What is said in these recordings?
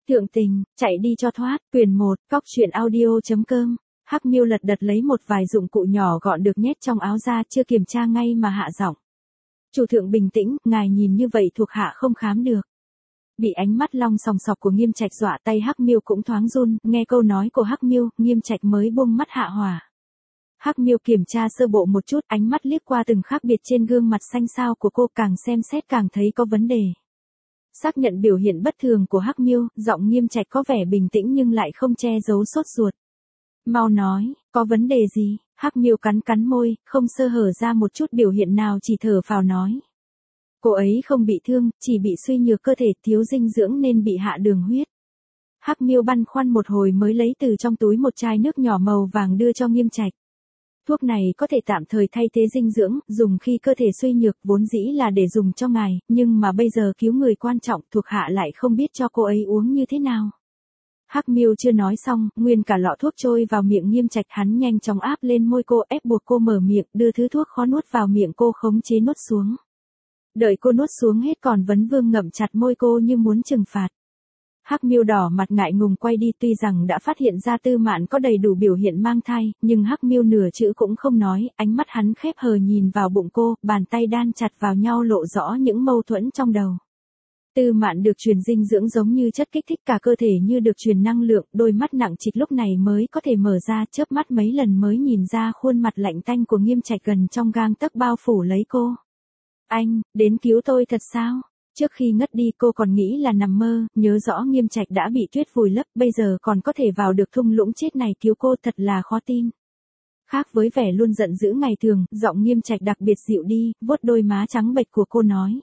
Thượng tình, chạy đi cho thoát, quyển 1, cóc truyện audio.com. Hắc Miêu lật đật lấy một vài dụng cụ nhỏ gọn được nhét trong áo ra, chưa kiểm tra ngay mà hạ giọng. Chủ thượng bình tĩnh, ngài nhìn như vậy thuộc hạ không khám được. Bị ánh mắt long sòng sọc của Nghiêm Trạch dọa, tay Hắc Miêu cũng thoáng run, nghe câu nói của Hắc Miêu, Nghiêm Trạch mới buông mắt hạ hỏa. Hắc Miêu kiểm tra sơ bộ một chút, ánh mắt liếc qua từng khác biệt trên gương mặt xanh xao của cô, càng xem xét càng thấy có vấn đề. Xác nhận biểu hiện bất thường của Hắc Miêu, giọng Nghiêm Trạch có vẻ bình tĩnh nhưng lại không che giấu sốt ruột. Mau nói, có vấn đề gì? Hắc Miêu cắn cắn môi, không sơ hở ra một chút biểu hiện nào, chỉ thở phào nói. Cô ấy không bị thương, chỉ bị suy nhược cơ thể, thiếu dinh dưỡng nên bị hạ đường huyết. Hắc Miêu băn khoăn một hồi mới lấy từ trong túi một chai nước nhỏ màu vàng đưa cho Nghiêm Trạch. Thuốc này có thể tạm thời thay thế dinh dưỡng, dùng khi cơ thể suy nhược, vốn dĩ là để dùng cho ngài, nhưng mà bây giờ cứu người quan trọng, thuộc hạ lại không biết cho cô ấy uống như thế nào. Hắc Miêu chưa nói xong, nguyên cả lọ thuốc trôi vào miệng Nghiêm Trạch, hắn nhanh chóng áp lên môi cô, ép buộc cô mở miệng, đưa thứ thuốc khó nuốt vào miệng cô, khống chế nuốt xuống. Đợi cô nuốt xuống hết còn vấn vương ngậm chặt môi cô như muốn trừng phạt. Hắc Miêu đỏ mặt ngại ngùng quay đi, tuy rằng đã phát hiện ra Tư Mạn có đầy đủ biểu hiện mang thai, nhưng Hắc Miêu nửa chữ cũng không nói, ánh mắt hắn khép hờ nhìn vào bụng cô, bàn tay đan chặt vào nhau lộ rõ những mâu thuẫn trong đầu. Tư Mạn được truyền dinh dưỡng giống như chất kích thích cả cơ thể như được truyền năng lượng, đôi mắt nặng trịch lúc này mới có thể mở ra, chớp mắt mấy lần mới nhìn ra khuôn mặt lạnh tanh của Nghiêm Trạch gần trong gang tấc bao phủ lấy cô. Anh, đến cứu tôi thật sao? Trước khi ngất đi cô còn nghĩ là nằm mơ, nhớ rõ Nghiêm Trạch đã bị tuyết vùi lấp, bây giờ còn có thể vào được thung lũng chết này cứu cô, thật là khó tin. Khác với vẻ luôn giận dữ ngày thường, giọng Nghiêm Trạch đặc biệt dịu đi, vuốt đôi má trắng bệch của cô nói.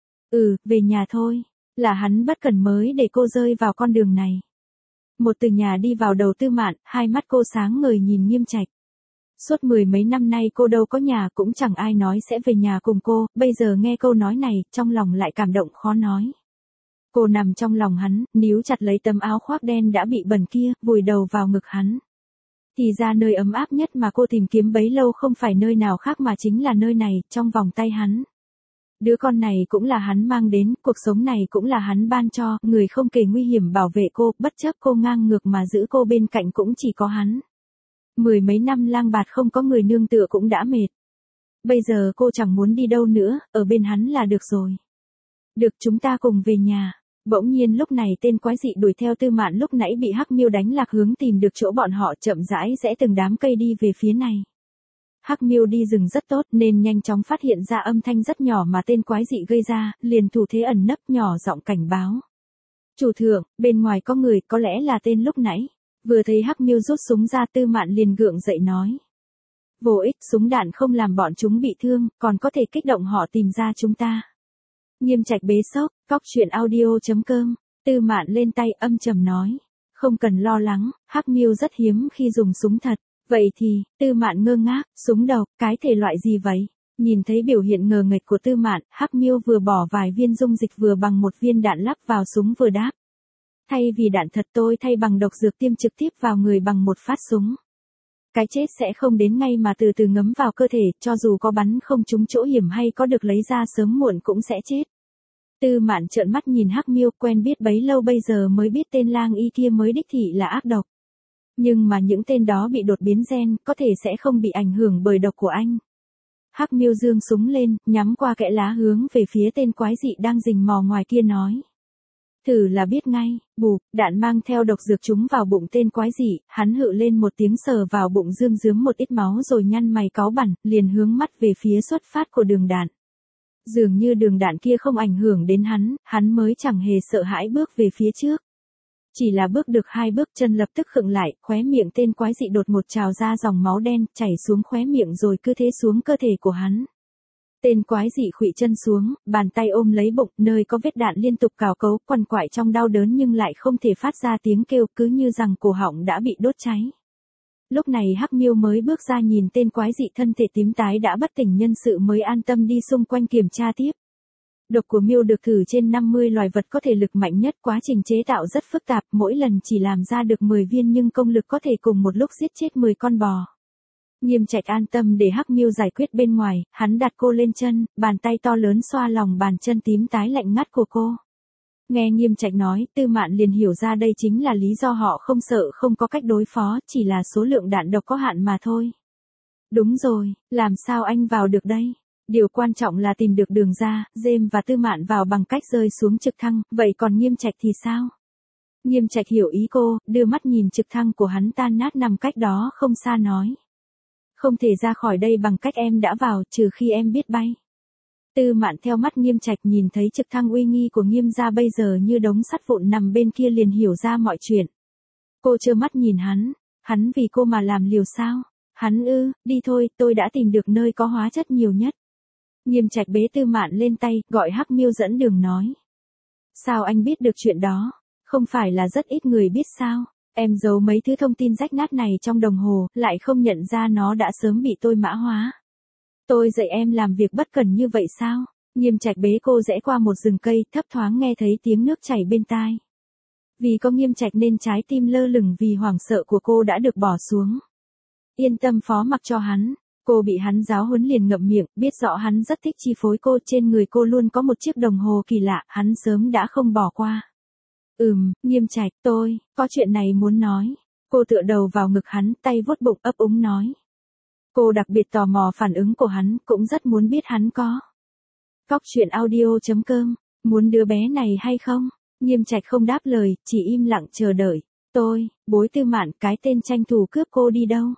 Về nhà thôi, là hắn bất cẩn mới để cô rơi vào con đường này. Một từ nhà đi vào đầu Tư Mạn, hai mắt cô sáng ngời nhìn Nghiêm Trạch. Suốt 10 mấy năm nay cô đâu có nhà, cũng chẳng ai nói sẽ về nhà cùng cô, bây giờ nghe câu nói này, trong lòng lại cảm động khó nói. Cô nằm trong lòng hắn, níu chặt lấy tấm áo khoác đen đã bị bẩn kia, vùi đầu vào ngực hắn. Thì ra nơi ấm áp nhất mà cô tìm kiếm bấy lâu không phải nơi nào khác mà chính là nơi này, trong vòng tay hắn. Đứa con này cũng là hắn mang đến, cuộc sống này cũng là hắn ban cho, người không kể nguy hiểm bảo vệ cô, bất chấp cô ngang ngược mà giữ cô bên cạnh cũng chỉ có hắn. 10 mấy năm lang bạt không có người nương tựa cũng đã mệt. Bây giờ cô chẳng muốn đi đâu nữa, ở bên hắn là được rồi. Được, chúng ta cùng về nhà. Bỗng nhiên lúc này tên quái dị đuổi theo Tư Mạn lúc nãy bị Hắc Miêu đánh lạc hướng tìm được chỗ bọn họ, chậm rãi rẽ từng đám cây đi về phía này. Hắc Miêu đi rừng rất tốt nên nhanh chóng phát hiện ra âm thanh rất nhỏ mà tên quái dị gây ra, liền thủ thế ẩn nấp nhỏ giọng cảnh báo. Chủ thượng, bên ngoài có người, có lẽ là tên lúc nãy. Vừa thấy Hắc Miêu rút súng ra, Tư Mạn liền gượng dậy nói. Vô ích, súng đạn không làm bọn chúng bị thương, còn có thể kích động họ tìm ra chúng ta. Nghiêm Trạch bế sốc, cóc truyện audio.com. Tư Mạn lên tay âm trầm nói. Không cần lo lắng, Hắc Miêu rất hiếm khi dùng súng thật. Vậy thì, Tư Mạn ngơ ngác, súng độc, cái thể loại gì vậy? Nhìn thấy biểu hiện ngờ nghệch của Tư Mạn, Hắc Miêu vừa bỏ vài viên dung dịch vừa bằng một viên đạn lắp vào súng vừa đáp. Thay vì đạn thật tôi thay bằng độc dược tiêm trực tiếp vào người bằng một phát súng. Cái chết sẽ không đến ngay mà từ từ ngấm vào cơ thể, cho dù có bắn không trúng chỗ hiểm hay có được lấy ra sớm muộn cũng sẽ chết. Tư Mạn trợn mắt nhìn Hắc Miêu, quen biết bấy lâu bây giờ mới biết tên lang y kia mới đích thị là ác độc. Nhưng mà những tên đó bị đột biến gen, có thể sẽ không bị ảnh hưởng bởi độc của anh. Hắc Miêu giương súng lên, nhắm qua kẽ lá hướng về phía tên quái dị đang rình mò ngoài kia nói. Thử là biết ngay, bụp, đạn mang theo độc dược trúng vào bụng tên quái dị, hắn hự lên một tiếng sờ vào bụng rươm rướm một ít máu rồi nhăn mày cáu bẳn, liền hướng mắt về phía xuất phát của đường đạn. Dường như đường đạn kia không ảnh hưởng đến hắn mới chẳng hề sợ hãi bước về phía trước. Chỉ là bước được 2 bước chân lập tức khựng lại, khóe miệng tên quái dị đột ngột trào ra dòng máu đen, chảy xuống khóe miệng rồi cứ thế xuống cơ thể của hắn. Tên quái dị khuỵu chân xuống, bàn tay ôm lấy bụng, nơi có vết đạn liên tục cào cấu, quằn quại trong đau đớn nhưng lại không thể phát ra tiếng kêu, cứ như rằng cổ họng đã bị đốt cháy. Lúc này Hắc Miêu mới bước ra nhìn tên quái dị thân thể tím tái đã bất tỉnh nhân sự mới an tâm đi xung quanh kiểm tra tiếp. Độc của Miêu được thử trên 50 loài vật có thể lực mạnh nhất, quá trình chế tạo rất phức tạp, mỗi lần chỉ làm ra được 10 viên nhưng công lực có thể cùng một lúc giết chết 10 con bò. Nghiêm Trạch an tâm để Hắc Miêu giải quyết bên ngoài, hắn đặt cô lên chân, bàn tay to lớn xoa lòng bàn chân tím tái lạnh ngắt của cô. Nghe Nghiêm Trạch nói, Tư Mạn liền hiểu ra đây chính là lý do họ không sợ không có cách đối phó, chỉ là số lượng đạn độc có hạn mà thôi. Đúng rồi, làm sao anh vào được đây? Điều quan trọng là tìm được đường ra, James và Tư Mạn vào bằng cách rơi xuống trực thăng, vậy còn Nghiêm Trạch thì sao? Nghiêm Trạch hiểu ý cô, đưa mắt nhìn trực thăng của hắn tan nát nằm cách đó không xa nói. Không thể ra khỏi đây bằng cách em đã vào, trừ khi em biết bay. Tư Mạn theo mắt Nghiêm Trạch nhìn thấy trực thăng uy nghi của Nghiêm gia bây giờ như đống sắt vụn nằm bên kia liền hiểu ra mọi chuyện. Cô trơ mắt nhìn hắn vì cô mà làm liều sao? Hắn đi thôi, tôi đã tìm được nơi có hóa chất nhiều nhất. Nghiêm Trạch bế Tư Mạn lên tay, gọi Hắc Miêu dẫn đường nói. Sao anh biết được chuyện đó? Không phải là rất ít người biết sao? Em giấu mấy thứ thông tin rách nát này trong đồng hồ, lại không nhận ra nó đã sớm bị tôi mã hóa. Tôi dạy em làm việc bất cần như vậy sao? Nghiêm Trạch bế cô rẽ qua một rừng cây, thấp thoáng nghe thấy tiếng nước chảy bên tai. Vì có Nghiêm Trạch nên trái tim lơ lửng vì hoảng sợ của cô đã được bỏ xuống. Yên tâm phó mặc cho hắn. Cô bị hắn giáo huấn liền ngậm miệng, biết rõ hắn rất thích chi phối cô, trên người cô luôn có một chiếc đồng hồ kỳ lạ, hắn sớm đã không bỏ qua. Nghiêm Trạch, tôi có chuyện này muốn nói. Cô tựa đầu vào ngực hắn, tay vuốt bụng ấp úng nói. Cô đặc biệt tò mò phản ứng của hắn, cũng rất muốn biết hắn có. Cóc truyện audio.com, muốn đứa bé này hay không? Nghiêm Trạch không đáp lời, chỉ im lặng chờ đợi. Bối Tư Mạn, cái tên tranh thủ cướp cô đi đâu?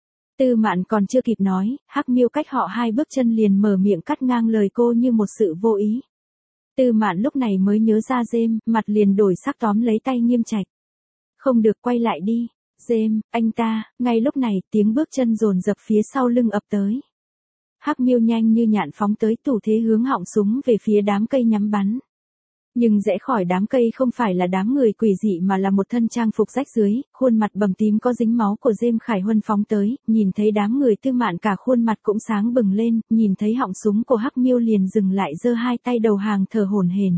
Tư Mạn còn chưa kịp nói, Hắc Miêu cách họ 2 bước chân liền mở miệng cắt ngang lời cô như một sự vô ý. Tư Mạn lúc này mới nhớ ra James, mặt liền đổi sắc tóm lấy tay Nghiêm Trạch. Không được, quay lại đi. James, anh ta, ngay lúc này, tiếng bước chân dồn dập phía sau lưng ập tới. Hắc Miêu nhanh như nhạn phóng tới tủ thế hướng họng súng về phía đám cây nhắm bắn. Nhưng rẽ khỏi đám cây không phải là đám người quỷ dị mà là một thân trang phục rách rưới, khuôn mặt bầm tím có dính máu của James Khải Huân phóng tới, nhìn thấy đám người Tư Mạn cả khuôn mặt cũng sáng bừng lên, nhìn thấy họng súng của Hắc Miêu liền dừng lại giơ hai tay đầu hàng thở hổn hển.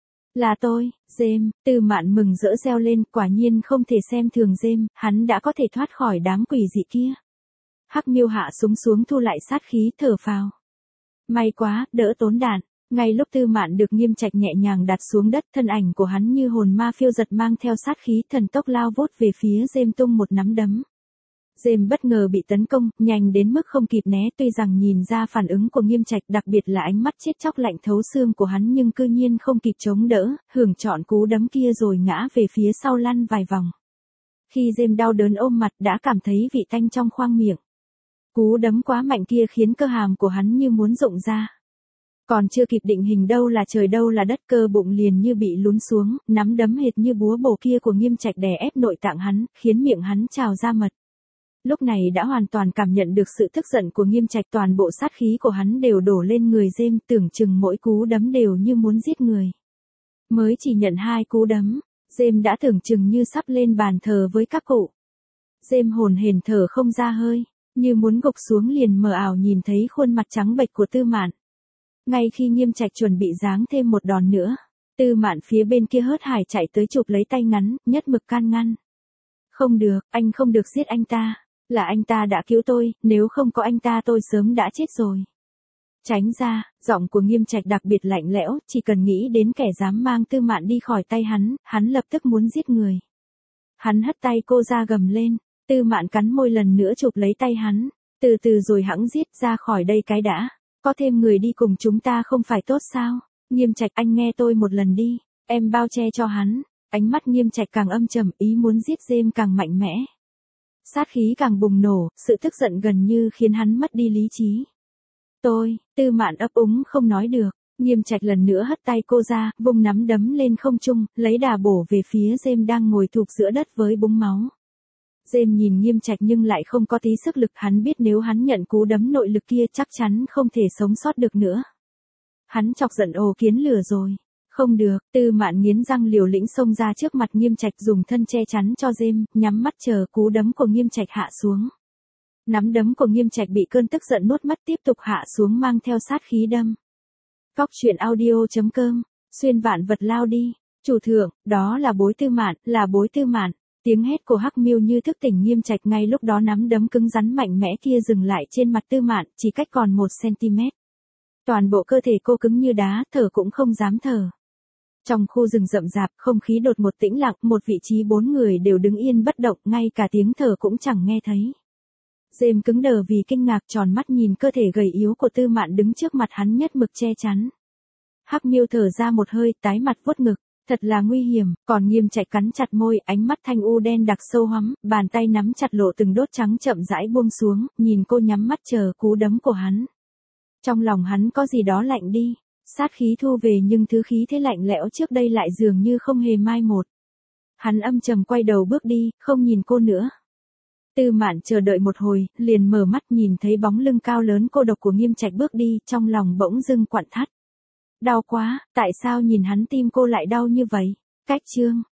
Là tôi, James, Tư Mạn mừng rỡ reo lên, quả nhiên không thể xem thường James, hắn đã có thể thoát khỏi đám quỷ dị kia. Hắc Miêu hạ súng xuống thu lại sát khí thở phào. May quá, đỡ tốn đạn. Ngay lúc Tư Mạn được Nghiêm Trạch nhẹ nhàng đặt xuống đất, thân ảnh của hắn như hồn ma phiêu giật mang theo sát khí thần tốc lao vút về phía James tung một nắm đấm. James bất ngờ bị tấn công, nhanh đến mức không kịp né, tuy rằng nhìn ra phản ứng của Nghiêm Trạch, đặc biệt là ánh mắt chết chóc lạnh thấu xương của hắn, nhưng cư nhiên không kịp chống đỡ, hưởng trọn cú đấm kia rồi ngã về phía sau lăn vài vòng. Khi James đau đớn ôm mặt đã cảm thấy vị tanh trong khoang miệng. Cú đấm quá mạnh kia khiến cơ hàm của hắn như muốn rụng ra. Còn chưa kịp định hình đâu là trời đâu là đất, cơ bụng liền như bị lún xuống, nắm đấm hệt như búa bổ kia của Nghiêm Trạch đè ép nội tạng hắn, khiến miệng hắn trào ra mật. Lúc này đã hoàn toàn cảm nhận được sự tức giận của Nghiêm Trạch, toàn bộ sát khí của hắn đều đổ lên người James, tưởng chừng mỗi cú đấm đều như muốn giết người. Mới chỉ nhận 2 cú đấm, James đã tưởng chừng như sắp lên bàn thờ với các cụ. James hồn hển thở không ra hơi, như muốn gục xuống liền mờ ảo nhìn thấy khuôn mặt trắng bệch của Tư Mạn. Ngay khi Nghiêm Trạch chuẩn bị giáng thêm một đòn nữa, Tư Mạn phía bên kia hớt hải chạy tới chụp lấy tay ngắn, nhất mực can ngăn. Không được, anh không được giết anh ta, là anh ta đã cứu tôi, nếu không có anh ta tôi sớm đã chết rồi. Tránh ra, giọng của Nghiêm Trạch đặc biệt lạnh lẽo, chỉ cần nghĩ đến kẻ dám mang Tư Mạn đi khỏi tay hắn lập tức muốn giết người. Hắn hất tay cô ra gầm lên, Tư Mạn cắn môi lần nữa chụp lấy tay hắn, từ từ rồi hẵng giết ra khỏi đây cái đã. Có thêm người đi cùng chúng ta không phải tốt sao? Nghiêm Trạch, anh nghe tôi một lần đi, em bao che cho hắn. Ánh mắt Nghiêm Trạch càng âm trầm, ý muốn giết James càng mạnh mẽ. Sát khí càng bùng nổ, sự tức giận gần như khiến hắn mất đi lý trí. Tư Mạn ấp úng không nói được, Nghiêm Trạch lần nữa hất tay cô ra, vung nắm đấm lên không trung, lấy đà bổ về phía James đang ngồi thụp giữa đất với búng máu. James nhìn Nghiêm Trạch nhưng lại không có tí sức lực, hắn biết nếu hắn nhận cú đấm nội lực kia chắc chắn không thể sống sót được nữa. Hắn chọc giận ồ kiến lửa rồi. Không được, Tư Mạn nghiến răng liều lĩnh xông ra trước mặt Nghiêm Trạch dùng thân che chắn cho James, nhắm mắt chờ cú đấm của Nghiêm Trạch hạ xuống. Nắm đấm của Nghiêm Trạch bị cơn tức giận nuốt mất tiếp tục hạ xuống mang theo sát khí đâm. Cóc truyện audio.com, xuyên vạn vật lao đi. Chủ thượng, đó là bối Tư Mạn, là bối Tư Mạn. Tiếng hét của Hắc Miêu như thức tỉnh Nghiêm Trạch, ngay lúc đó nắm đấm cứng rắn mạnh mẽ kia dừng lại trên mặt Tư Mạn, chỉ cách còn 1 cm. Toàn bộ cơ thể cô cứng như đá, thở cũng không dám thở. Trong khu rừng rậm rạp, không khí đột ngột tĩnh lặng, một vị trí 4 người đều đứng yên bất động, ngay cả tiếng thở cũng chẳng nghe thấy. James cứng đờ vì kinh ngạc, tròn mắt nhìn cơ thể gầy yếu của Tư Mạn đứng trước mặt hắn nhất mực che chắn. Hắc Miêu thở ra một hơi, tái mặt vuốt ngực, thật là nguy hiểm, còn Nghiêm Trạch cắn chặt môi, ánh mắt thanh u đen đặc sâu hoắm, bàn tay nắm chặt lộ từng đốt trắng chậm rãi buông xuống, nhìn cô nhắm mắt chờ cú đấm của hắn. Trong lòng hắn có gì đó lạnh đi, sát khí thu về nhưng thứ khí thế lạnh lẽo trước đây lại dường như không hề mai một. Hắn âm trầm quay đầu bước đi, không nhìn cô nữa. Tư Mạn chờ đợi một hồi, liền mở mắt nhìn thấy bóng lưng cao lớn cô độc của Nghiêm Trạch bước đi, trong lòng bỗng dưng quặn thắt. Đau quá, tại sao nhìn hắn tim cô lại đau như vậy? Cách chương